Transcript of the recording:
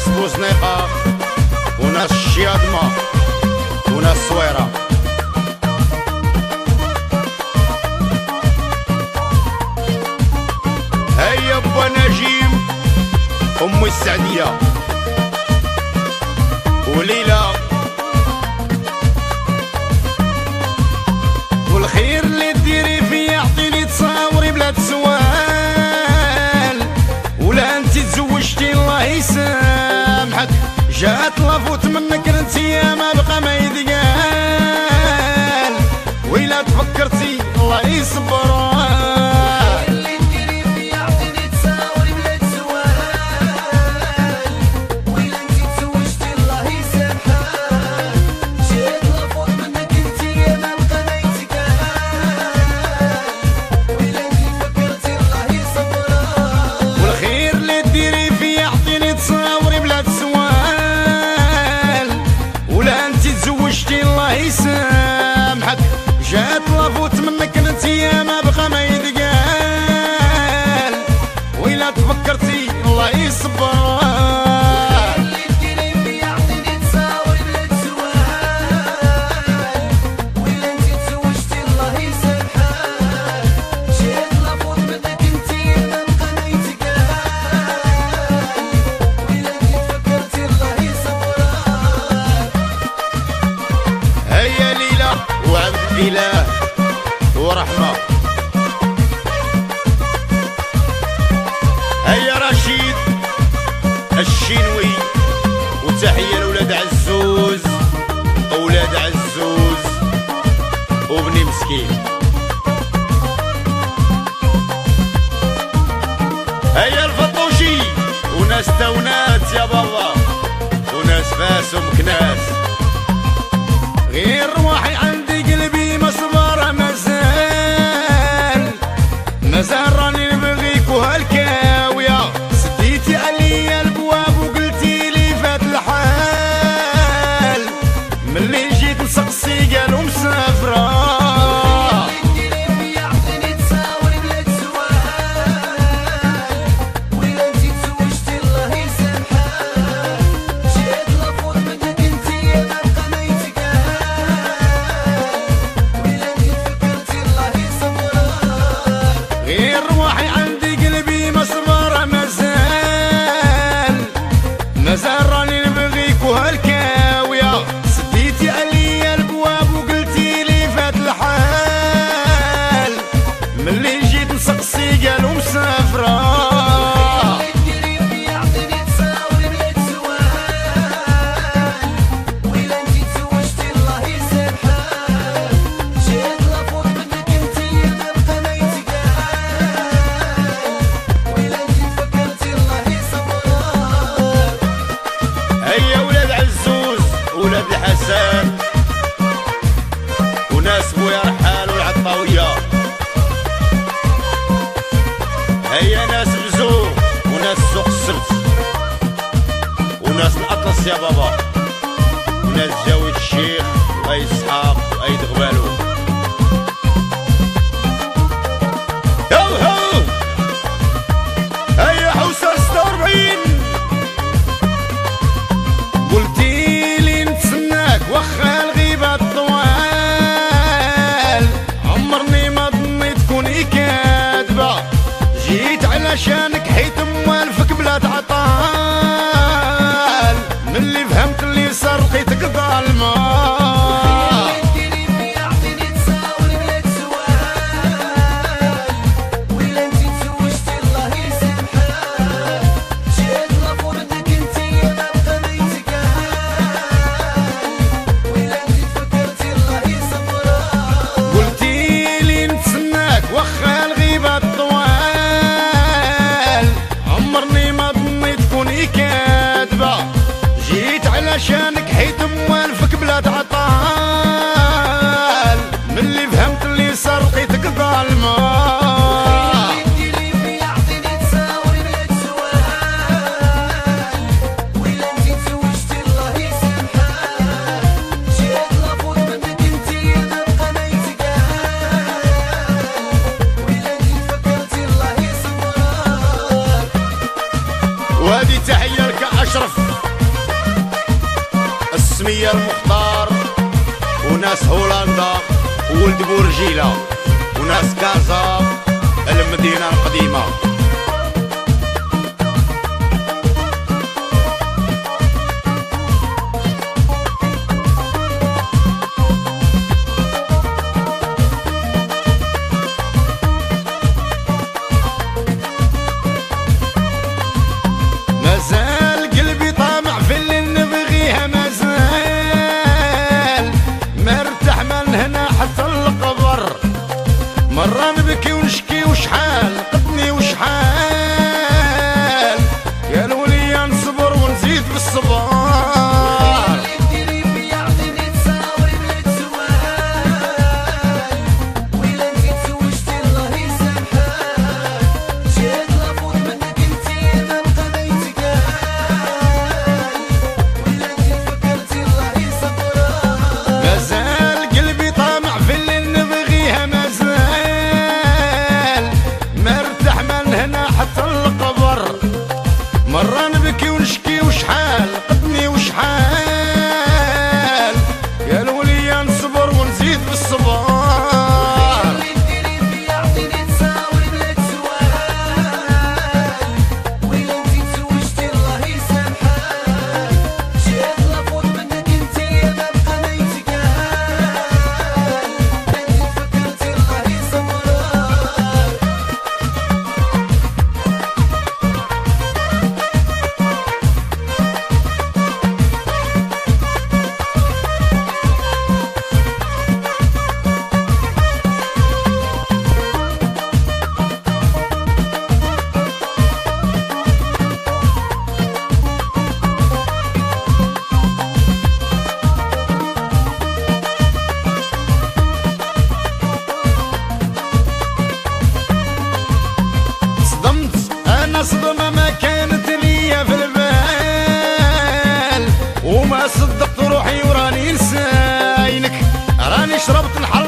وناس بوزنيقة وناس الشياضمة وناس الصويرة. هيا با نجيم أم السعدية وليلى والخير اللي ديري فيا عطيني تصاوري بلا تسوال، ولا انت تزوجتي الله يسامحك جات لافوت منك انتيا ما بقى ما يدقال، ويلا تفكرتي الله يصبر الله يسامحك جات لافوت منك انتيا ما بقى ما يدقال، ويلا تفكرتي الله يصبر اللي ديري فيا عطيني تصاور بلا تسوال، ويلا انت تزوجتي الله يسامحك جات لافوت منك انتيا ما بقى ما يدقال، ويلا انت تفكرتي الله يصبر. هيا ليلى وعبد الإله ورحمة، هيا رشيد الشينوي وتحية لولاد عزوز أولاد عزوز وبني مسكين. هيا الفطوشي وناس تونات يا بابا وناس فاس ومكناس، غير روحي عندي قلبي مصبر مازال راني نبغيك وهالكاوية، سديتي عليا البواب وقلتي لي فات الحال، ملي جيت نسقسي قالوا مسافرة مازال راني نبغيك وهالكاوية، سديتي عليا البواب وقلتي لي فات الحال، ملي جيت نسقسي قالوا مسافرة ولاد الحسن وناس بويا رحال والعطاوية، هيا ناس بزو وناس سوق السبت وناس الأطلس يا بابا وناس جاوي الشيخ وأي إسحاق وأي دغبالو. هيا حوسة 46 وخا الغيبة الطوال، عمرني ما ظنيت تكوني كاذبة، جيت علشانك حيت موالفك بلا تعطال، ملي فهمت اللي صار لقيتك ظالمة. وخا الغيبة الطوال، عمرني ما ظنيت تكوني كاذبة، جيت علشانك حيت موالفك بلا تعطال، ملي فهمت اللي صار لقيتك ظالمة. وهذه تحية لك أشرف سمية المختار وناس هولندا وولد بورجيلة وناس كازا المدينة القديمة. مازال قلبي طامع في اللي نبغيها، مازال مرتاح من هنا حتى القبر. مرة نبكي ونشكي وشحال قدني وشحال، يا الولية نصبر ونزيد بالصبر. مرة نبكي ونشكي وشحال قدني وشحال، يا الولية نصبر ونزيد بالصبر. صدمة ما كانت ليا في البال، وما صدقت روحي وراني نساينك، راني شربت الحرام